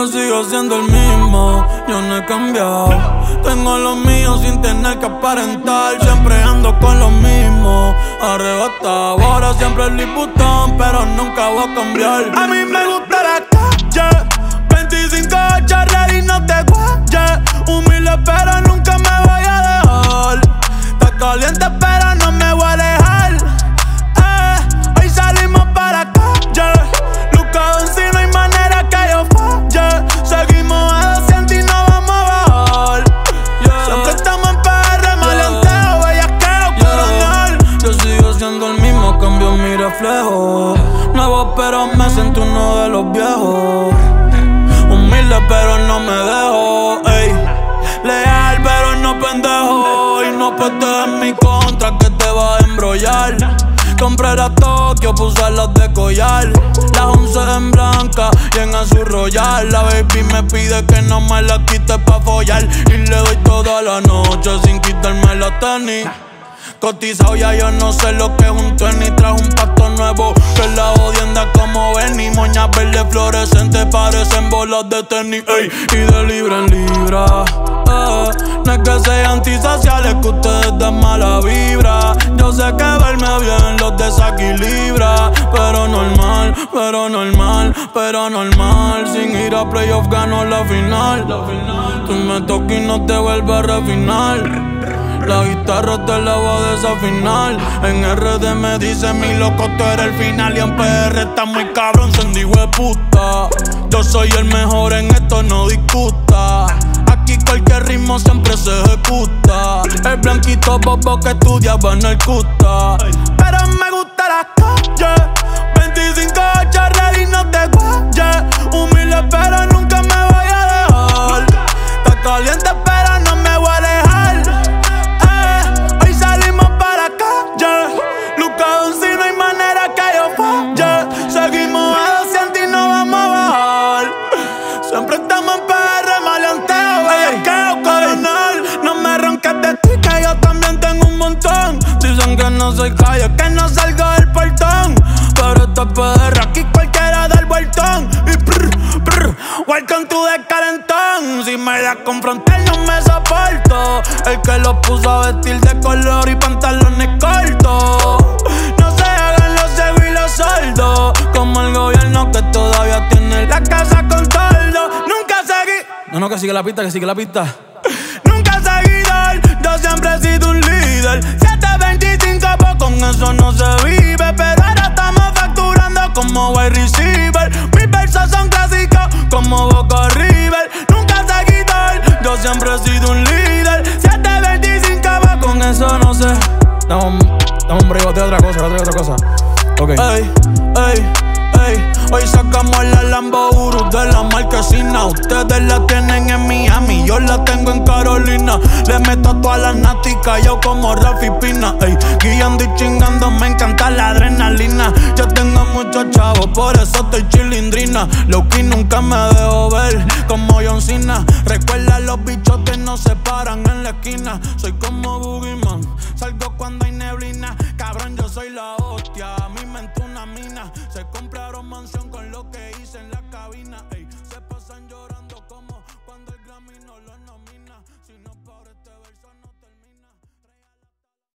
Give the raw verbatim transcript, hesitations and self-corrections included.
Yo sigo siendo el mismo, yo no he cambiado. Tengo lo mío sin tener que aparentar. Siempre ando con lo mismo, arrebatado. Ahora siempre el Liputón, pero nunca voy a cambiar. A mí me gusta la calle, veinticinco ocho ready, no te guayes. Humilde pero nunca me voy a dejar. Está caliente pero no me voy a alejar. Eh, hoy salimos para la calle. Lucado si no hay manera que yo falle. Seguimos a doscientos y no vamos a bajar. Yeah. Siempre estamos en P R, maleanteo, bellaqueo, coronel. Yo sigo siendo el mismo, cambio mi reflejo. Nuevo pero me siento uno de los viejos. Humilde pero no me dejo, ey. Leal pero no pendejo. Y no puedes en mi contra que te vas a embrollar. Compré la Tokio, puse las de collar. Las once en blanca y en azul royal. La baby me pide que no me la quite pa' follar. Y le doy toda la noche sin quitarme la tenis. Cotizado ya yo no sé lo que es un tenis. Trajo un pato nuevo que la jodienda como Benny. Moñas verdes fluorescentes parecen bolas de tenis, ey. Y de libra en libra, eh. No es que sean antisociales, que ustedes dan mala vibra. Yo sé que verme bien los desequilibra. Pero normal, pero normal, pero normal. Sin ir a playoff gano la final. Tú me tocas y no te vuelves a refinar. La guitarra te la voy a desafinar. En R D me dice mi loco, tú eres el final. Y en P R está muy cabrón, sendigo de puta. Yo soy el mejor en esto, no discuta. Aquí cualquier ritmo siempre se ejecuta. El blanquito bobo que estudiaba en el Custa. Pero me gusta la calle, veinticinco ocho ready, no te guayes. Humilde pero nunca me voy a dejar. Está caliente pero no me voy a alejar. Seguimos a doscientos y no vamos a bajar. Siempre estamos en P R, maleanteo, bellaqueo, coronel. No me ronques de ti que yo también tengo un montón. Dicen que no soy calle, que no salgo del portón. pero esto es P R, aquí cualquiera da el vueltón. Y prr, prr, welcome to the calentón. Si me das con frontal no me soporto. El que lo puso a vestir de color y pantalones cortos. No se hagan los ciegos y los sordos, como el gobierno que todavía tiene la casa con toldo. Nunca seguí. No, no, que sigue la pista, que sigue la pista. Nunca seguidor, yo siempre he sido un líder. siete veinticinco, pues con eso no se vive. Pero ahora estamos facturando como wide receiver. Mis versos son clásicos como Boca River. Nunca seguidor, yo siempre he sido un líder. siete veinticinco, pues con eso no sé. Dame un break de otra cosa, de otra cosa. Ok. Ey, ey, ey. Hoy sacamos la Lambo Urus de la marquesina. Ustedes la tienen en Miami, yo la tengo en Carolina. Le meto a todas las náticas, yo como Rafi Pina. Ey, guiando y chingando, me encanta la adrenalina. Yo tengo muchos chavos, por eso estoy chilindrina. Loki nunca me dejo ver como John Cena. Recuerda, los bichos que nos separan en la esquina. Soy como Boogie.